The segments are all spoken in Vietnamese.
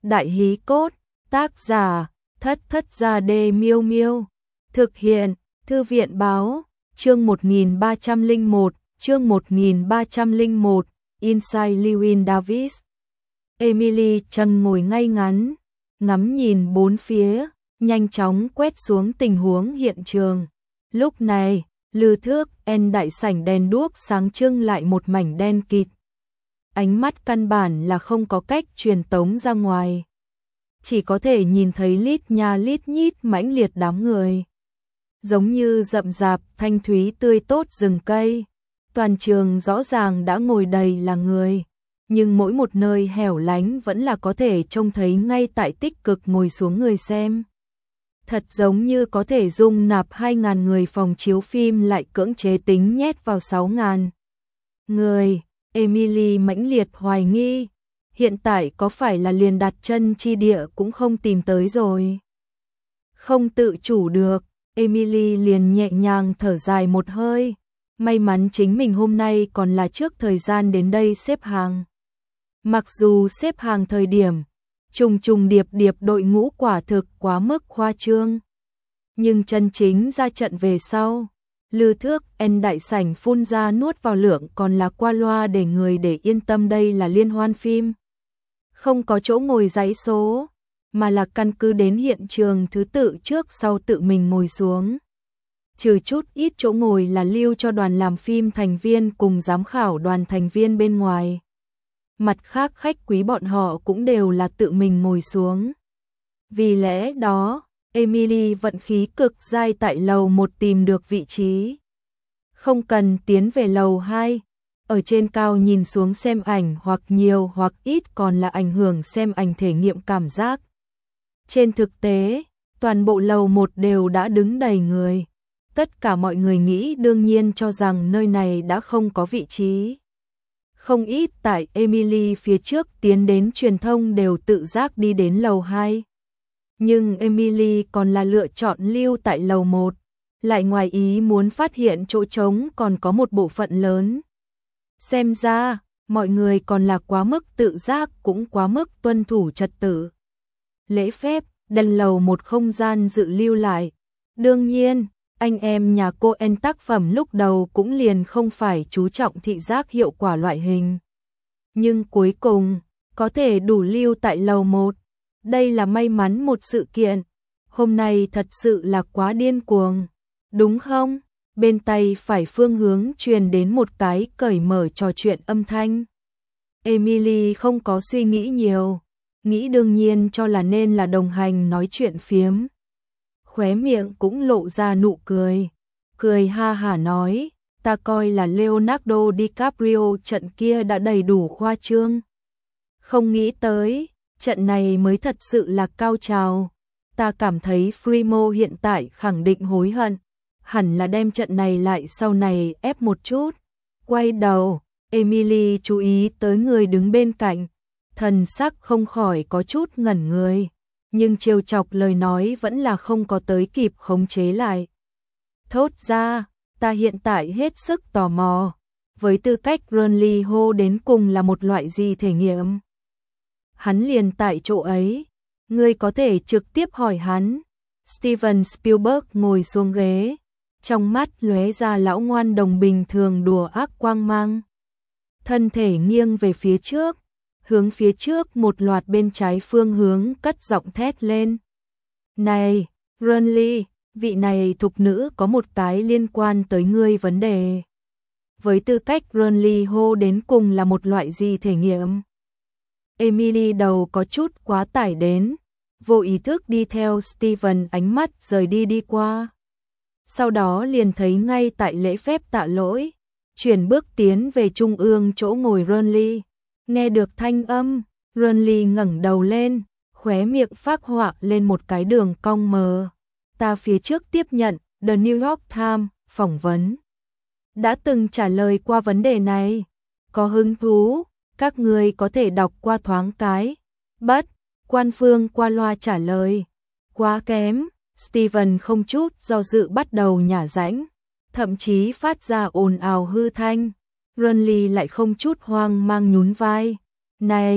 Đại hí cốt, tác giả, Thất Thất Gia Đê Miêu Miêu. Thực hiện, Thư viện báo, chương 1301, chương 1301, Inside Llewyn Davis. Emily Trần ngồi ngay ngắn, ngắm nhìn bốn phía, nhanh chóng quét xuống tình huống hiện trường. Lúc này, lư thước đại sảnh đèn đuốc sáng trưng lại một mảnh đen kịt. Ánh mắt căn bản là không có cách truyền tống ra ngoài. Chỉ có thể nhìn thấy lít nha lít nhít mãnh liệt đám người. Giống như rậm rạp thanh thúy tươi tốt rừng cây. Toàn trường rõ ràng đã ngồi đầy là người. Nhưng mỗi một nơi hẻo lánh vẫn là có thể trông thấy ngay tại tích cực ngồi xuống người xem. Thật giống như có thể dung nạp 2.000 người phòng chiếu phim lại cưỡng chế tính nhét vào 6.000 người. Emily mãnh liệt hoài nghi, hiện tại có phải là liền đặt chân chi địa cũng không tìm tới rồi. Không tự chủ được, Emily liền nhẹ nhàng thở dài một hơi, may mắn chính mình hôm nay còn là trước thời gian đến đây xếp hàng. Mặc dù xếp hàng thời điểm, trùng trùng điệp điệp đội ngũ quả thực quá mức khoa trương. Nhưng chân chính ra trận về sau, lư thước đại sảnh phun ra nuốt vào lượng còn là qua loa để người để yên tâm đây là liên hoan phim. Không có chỗ ngồi dãy số, mà là căn cứ đến hiện trường thứ tự trước sau tự mình ngồi xuống. Trừ chút ít chỗ ngồi là lưu cho đoàn làm phim thành viên cùng giám khảo đoàn thành viên bên ngoài. Mặt khác khách quý bọn họ cũng đều là tự mình ngồi xuống. Vì lẽ đó, Emily vận khí cực dai tại lầu 1 tìm được vị trí. Không cần tiến về lầu 2, ở trên cao nhìn xuống xem ảnh hoặc nhiều hoặc ít còn là ảnh hưởng xem ảnh thể nghiệm cảm giác. Trên thực tế, toàn bộ lầu 1 đều đã đứng đầy người. Tất cả mọi người nghĩ đương nhiên cho rằng nơi này đã không có vị trí. Không ít tại Emily phía trước tiến đến truyền thông đều tự giác đi đến lầu 2. Nhưng Emily còn là lựa chọn lưu tại lầu 1, lại ngoài ý muốn phát hiện chỗ trống còn có một bộ phận lớn. Xem ra, mọi người còn là quá mức tự giác cũng quá mức tuân thủ trật tự. Lễ phép, đặt lầu 1 không gian dự lưu lại. Đương nhiên, anh em nhà cô tác phẩm lúc đầu cũng liền không phải chú trọng thị giác hiệu quả loại hình. Nhưng cuối cùng, có thể đủ lưu tại lầu 1. Đây là may mắn một sự kiện. Hôm nay thật sự là quá điên cuồng. Đúng không? Bên tay phải phương hướng truyền đến một cái cởi mở trò chuyện âm thanh. Emily không có suy nghĩ nhiều. Nghĩ đương nhiên cho là nên là đồng hành nói chuyện phiếm. Khóe miệng cũng lộ ra nụ cười. Cười ha hả nói, ta coi là Leonardo DiCaprio trận kia đã đầy đủ khoa trương. Không nghĩ tới, trận này mới thật sự là cao trào. Ta cảm thấy Freemo hiện tại khẳng định hối hận. Hẳn là đem trận này lại sau này ép một chút. Quay đầu, Emily chú ý tới người đứng bên cạnh. Thần sắc không khỏi có chút ngẩn người. Nhưng trêu chọc lời nói vẫn là không có tới kịp khống chế lại. Thốt ra, ta hiện tại hết sức tò mò. Với tư cách Burnley hô đến cùng là một loại gì thể nghiệm? Hắn liền tại chỗ ấy. Ngươi có thể trực tiếp hỏi hắn. Steven Spielberg ngồi xuống ghế. Trong mắt lóe ra lão ngoan đồng bình thường đùa ác quang mang. Thân thể nghiêng về phía trước. Hướng phía trước một loạt bên trái phương hướng cất giọng thét lên. Này, Burnley, vị này thục nữ có một cái liên quan tới ngươi vấn đề. Với tư cách Burnley hô đến cùng là một loại gì thể nghiệm? Emily đầu có chút quá tải đến, vô ý thức đi theo Steven ánh mắt rời đi qua. Sau đó liền thấy ngay tại lễ phép tạ lỗi, chuyển bước tiến về trung ương chỗ ngồi Burnley. Nghe được thanh âm, Burnley ngẩng đầu lên, khóe miệng phác họa lên một cái đường cong mờ. Ta phía trước tiếp nhận The New York Times phỏng vấn. Đã từng trả lời qua vấn đề này. Có hứng thú, các người có thể đọc qua thoáng cái. Bất, quan phương qua loa trả lời. Quá kém, Steven không chút do dự bắt đầu nhả rãnh, thậm chí phát ra ồn ào hư thanh. Burnley lại không chút hoang mang nhún vai. Này,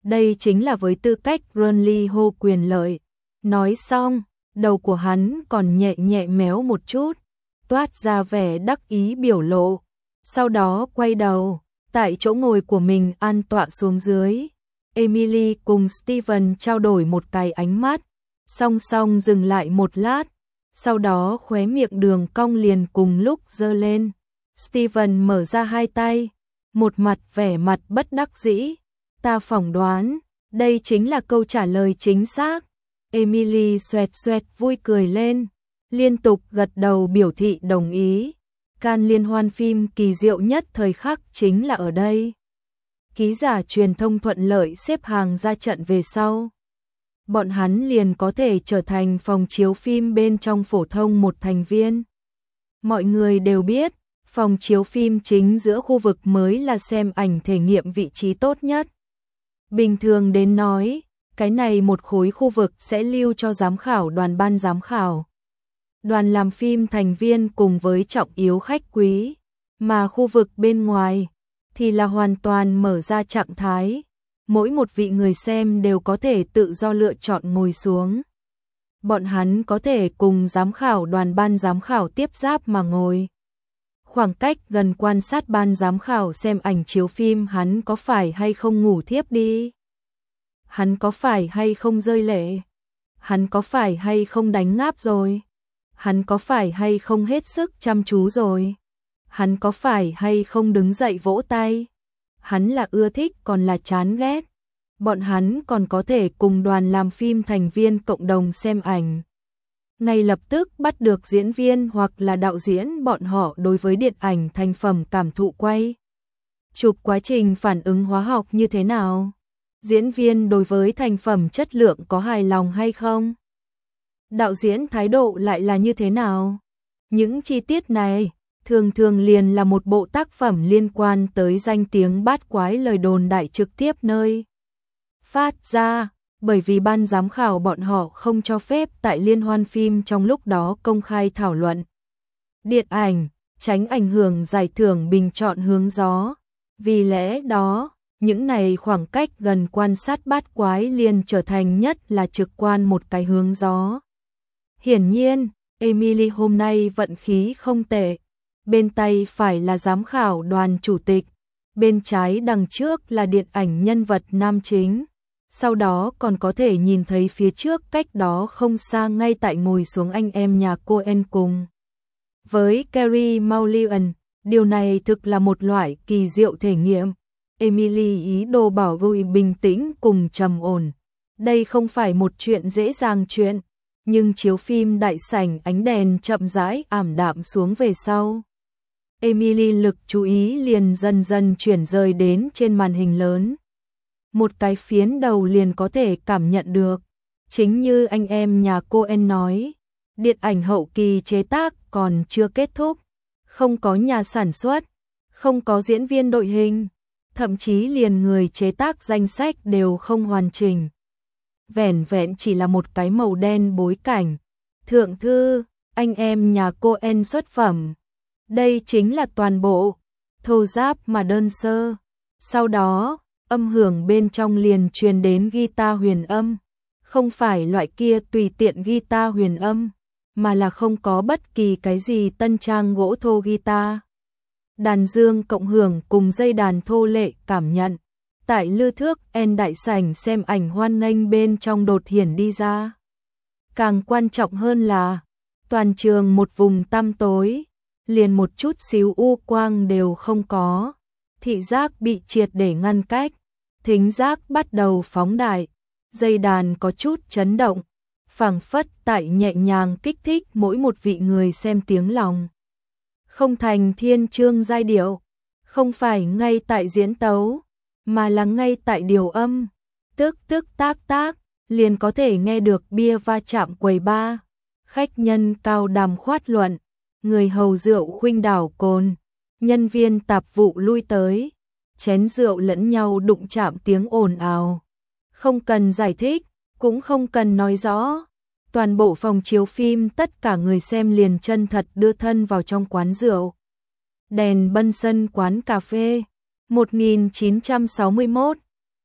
đây chính là với tư cách Burnley hô quyền lợi. Nói xong, đầu của hắn còn nhẹ nhẹ méo một chút, toát ra vẻ đắc ý biểu lộ. Sau đó quay đầu, tại chỗ ngồi của mình an tọa xuống dưới. Emily cùng Steven trao đổi một cái ánh mắt, song song dừng lại một lát, sau đó khóe miệng đường cong liền cùng lúc giơ lên. Steven mở ra hai tay, một mặt vẻ mặt bất đắc dĩ. Ta phỏng đoán, đây chính là câu trả lời chính xác. Emily xoẹt xoẹt vui cười lên, liên tục gật đầu biểu thị đồng ý. Can liên hoan phim kỳ diệu nhất thời khắc chính là ở đây. Ký giả truyền thông thuận lợi xếp hàng ra trận về sau. Bọn hắn liền có thể trở thành phòng chiếu phim bên trong phổ thông một thành viên. Mọi người đều biết, phòng chiếu phim chính giữa khu vực mới là xem ảnh thể nghiệm vị trí tốt nhất. Bình thường đến nói, cái này một khối khu vực sẽ lưu cho giám khảo đoàn ban giám khảo, đoàn làm phim thành viên cùng với trọng yếu khách quý, mà khu vực bên ngoài thì là hoàn toàn mở ra trạng thái, mỗi một vị người xem đều có thể tự do lựa chọn ngồi xuống. Bọn hắn có thể cùng giám khảo đoàn ban giám khảo tiếp giáp mà ngồi. Khoảng cách gần quan sát ban giám khảo xem ảnh chiếu phim, hắn có phải hay không ngủ thiếp đi? Hắn có phải hay không rơi lệ? Hắn có phải hay không đánh ngáp rồi? Hắn có phải hay không hết sức chăm chú rồi? Hắn có phải hay không đứng dậy vỗ tay? Hắn là ưa thích còn là chán ghét? Bọn hắn còn có thể cùng đoàn làm phim thành viên cộng đồng xem ảnh. Ngay lập tức bắt được diễn viên hoặc là đạo diễn bọn họ đối với điện ảnh thành phẩm cảm thụ quay chụp quá trình phản ứng hóa học như thế nào? Diễn viên đối với thành phẩm chất lượng có hài lòng hay không? Đạo diễn thái độ lại là như thế nào? Những chi tiết này thường thường liền là một bộ tác phẩm liên quan tới danh tiếng bát quái lời đồn đại trực tiếp nơi phát ra, bởi vì ban giám khảo bọn họ không cho phép tại liên hoan phim trong lúc đó công khai thảo luận điện ảnh, tránh ảnh hưởng giải thưởng bình chọn hướng gió. Vì lẽ đó, những này khoảng cách gần quan sát bát quái liền trở thành nhất là trực quan một cái hướng gió. Hiển nhiên, Emily hôm nay vận khí không tệ. Bên tay phải là giám khảo đoàn chủ tịch, bên trái đằng trước là điện ảnh nhân vật nam chính. Sau đó còn có thể nhìn thấy phía trước cách đó không xa ngay tại ngồi xuống anh em nhà Coen cùng với Carey Mulligan. Điều này thực là một loại kỳ diệu thể nghiệm. Emily ý đồ bảo vui bình tĩnh cùng trầm ổn. Đây không phải một chuyện dễ dàng chuyện, nhưng chiếu phim đại sảnh ánh đèn chậm rãi ảm đạm xuống về sau. Emily lực chú ý liền dần dần chuyển rời đến trên màn hình lớn. Một cái phiến đầu liền có thể cảm nhận được. Chính như anh em nhà Coen nói, điện ảnh hậu kỳ chế tác còn chưa kết thúc, không có nhà sản xuất, không có diễn viên đội hình, thậm chí liền người chế tác danh sách đều không hoàn chỉnh. Vẻn vẹn chỉ là một cái màu đen bối cảnh. Thượng thư, anh em nhà Coen xuất phẩm. Đây chính là toàn bộ, thô ráp mà đơn sơ. Sau đó, âm hưởng bên trong liền truyền đến guitar huyền âm. Không phải loại kia tùy tiện guitar huyền âm, mà là không có bất kỳ cái gì tân trang gỗ thô guitar. Đàn dương cộng hưởng cùng dây đàn thô lệ cảm nhận. Tại lư thước en đại sảnh xem ảnh hoan nghênh bên trong đột hiển đi ra. Càng quan trọng hơn là, toàn trường một vùng tăm tối, liền một chút xíu u quang đều không có. Thị giác bị triệt để ngăn cách, thính giác bắt đầu phóng đại, dây đàn có chút chấn động, phảng phất tại nhẹ nhàng kích thích mỗi một vị người xem tiếng lòng. Không thành thiên chương giai điệu, không phải ngay tại diễn tấu, mà là ngay tại điều âm, tức tức tác tác, liền có thể nghe được bia va chạm quầy bar, khách nhân cao đàm khoát luận, người hầu rượu khuynh đảo cồn, nhân viên tạp vụ lui tới, chén rượu lẫn nhau đụng chạm tiếng ồn ào. Không cần giải thích, cũng không cần nói rõ. Toàn bộ phòng chiếu phim tất cả người xem liền chân thật đưa thân vào trong quán rượu. Đèn bân sân quán cà phê 1961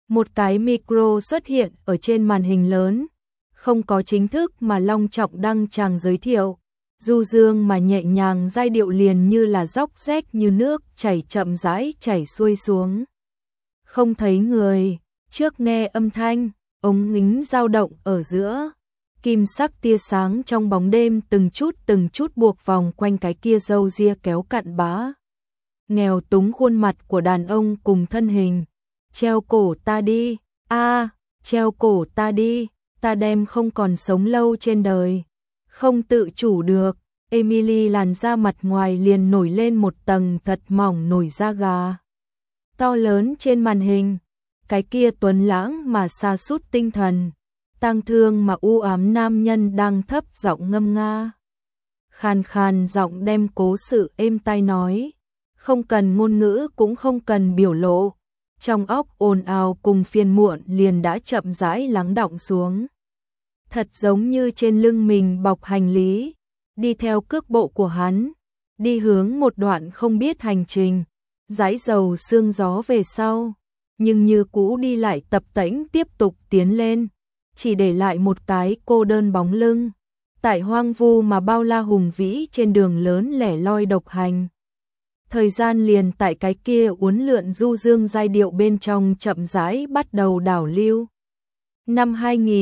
Một cái micro xuất hiện ở trên màn hình lớn, không có chính thức mà long trọng đăng tràng giới thiệu. Du dương mà nhẹ nhàng, giai điệu liền như là róc rách như nước chảy chậm rãi chảy xuôi xuống. Không thấy người, trước nghe âm thanh, ống ngính dao động ở giữa. Kim sắc tia sáng trong bóng đêm từng chút buộc vòng quanh cái kia râu ria kéo cặn bã. Nghèo túng khuôn mặt của đàn ông cùng thân hình. Treo cổ ta đi, treo cổ ta đi, ta đem không còn sống lâu trên đời. Không tự chủ được, Emily làn da mặt ngoài liền nổi lên một tầng thật mỏng nổi da gà. To lớn trên màn hình, cái kia tuấn lãng mà sa sút tinh thần, tang thương mà u ám nam nhân đang thấp giọng ngâm nga. Khàn khàn giọng đem cố sự êm tai nói, không cần ngôn ngữ cũng không cần biểu lộ. Trong óc ồn ào cùng phiền muộn liền đã chậm rãi lắng đọng xuống. Thật giống như trên lưng mình bọc hành lý, đi theo cước bộ của hắn, đi hướng một đoạn không biết hành trình, dãi dầu sương gió về sau, nhưng như cũ đi lại tập tễnh tiếp tục tiến lên, chỉ để lại một cái cô đơn bóng lưng, tại hoang vu mà bao la hùng vĩ trên đường lớn lẻ loi độc hành. Thời gian liền tại cái kia uốn lượn du dương giai điệu bên trong chậm rãi bắt đầu đảo lưu. Năm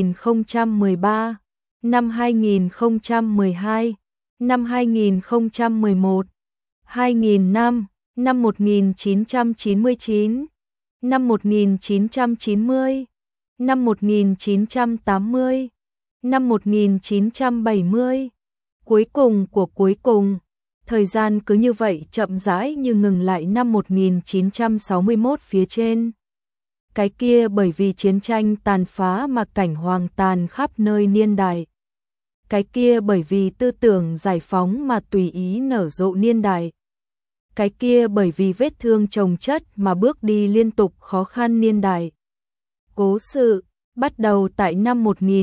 2013, năm 2012, năm 2011, 2000 năm, năm 1999, năm 1990, năm 1980, năm 1970, cuối cùng của cuối cùng. Thời gian cứ như vậy chậm rãi như ngừng lại năm 1961 phía trên. Cái kia bởi vì chiến tranh tàn phá mà cảnh hoang tàn khắp nơi niên đại. Cái kia bởi vì tư tưởng giải phóng mà tùy ý nở rộ niên đại. Cái kia bởi vì vết thương chồng chất mà bước đi liên tục khó khăn niên đại. Cố sự bắt đầu tại năm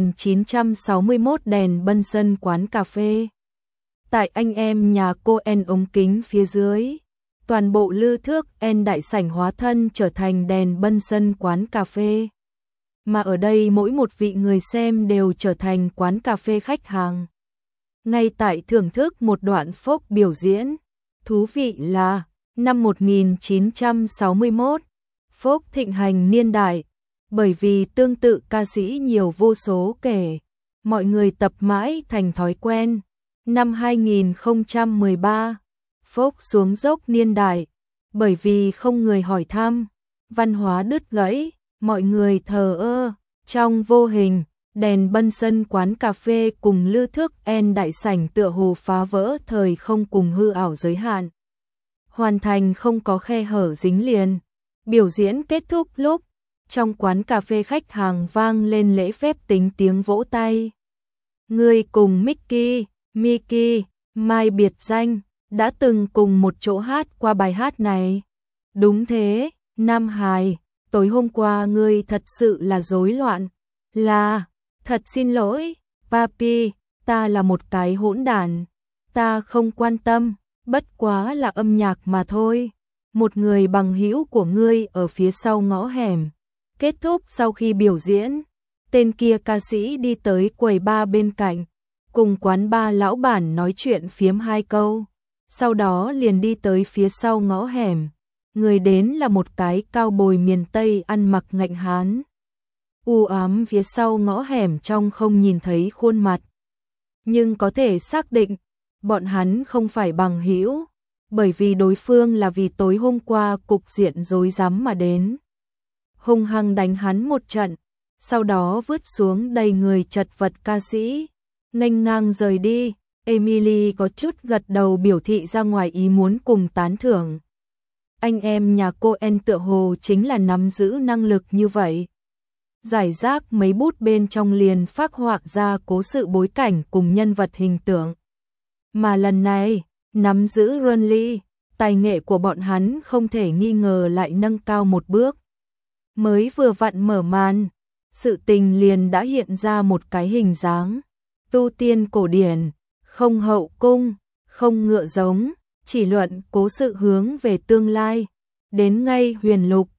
1961 đèn bân sân quán cà phê. Tại anh em nhà cô En ống kính phía dưới, toàn bộ lư thước En đại sảnh hóa thân trở thành đèn bân sân quán cà phê. Mà ở đây mỗi một vị người xem đều trở thành quán cà phê khách hàng. Ngay tại thưởng thức một đoạn phốc biểu diễn, thú vị là năm 1961, phốc thịnh hành niên đại, bởi vì tương tự ca sĩ nhiều vô số kể, mọi người tập mãi thành thói quen. Năm 2013, phốc xuống dốc niên đại, bởi vì không người hỏi thăm, văn hóa đứt gãy, mọi người thờ ơ, trong vô hình, đèn bân sân quán cà phê cùng lư thước En đại sảnh tựa hồ phá vỡ thời không cùng hư ảo giới hạn. Hoàn thành không có khe hở dính liền. Biểu diễn kết thúc lúc, trong quán cà phê khách hàng vang lên lễ phép tính tiếng vỗ tay. Người cùng Mickey, Mai biệt danh, đã từng cùng một chỗ hát qua bài hát này. Đúng thế, Nam Hải, tối hôm qua ngươi thật sự là rối loạn. Là, thật xin lỗi, Papi, ta là một cái hỗn đản. Ta không quan tâm, bất quá là âm nhạc mà thôi. Một người bằng hữu của ngươi ở phía sau ngõ hẻm. Kết thúc sau khi biểu diễn, tên kia ca sĩ đi tới quầy bar bên cạnh, cùng quán bar lão bản nói chuyện phiếm hai câu, sau đó liền đi tới phía sau ngõ hẻm. Người đến là một cái cao bồi miền Tây ăn mặc ngạnh hán. U ám phía sau ngõ hẻm trong không nhìn thấy khuôn mặt, nhưng có thể xác định bọn hắn không phải bằng hữu, bởi vì đối phương là vì tối hôm qua cục diện rối rắm mà đến. Hung hăng đánh hắn một trận, sau đó vứt xuống đầy người chật vật ca sĩ, nghênh ngang rời đi. Emily có chút gật đầu biểu thị ra ngoài ý muốn cùng tán thưởng. Anh em nhà cô En tựa hồ chính là nắm giữ năng lực như vậy. Giải rác mấy bút bên trong liền phác họa ra cố sự bối cảnh cùng nhân vật hình tượng. Mà lần này, nắm giữ Runly, tài nghệ của bọn hắn không thể nghi ngờ lại nâng cao một bước. Mới vừa vặn mở màn, sự tình liền đã hiện ra một cái hình dáng. Tu tiên cổ điển, không hậu cung, không ngựa giống, chỉ luận cố sự hướng về tương lai, đến ngay huyền lục,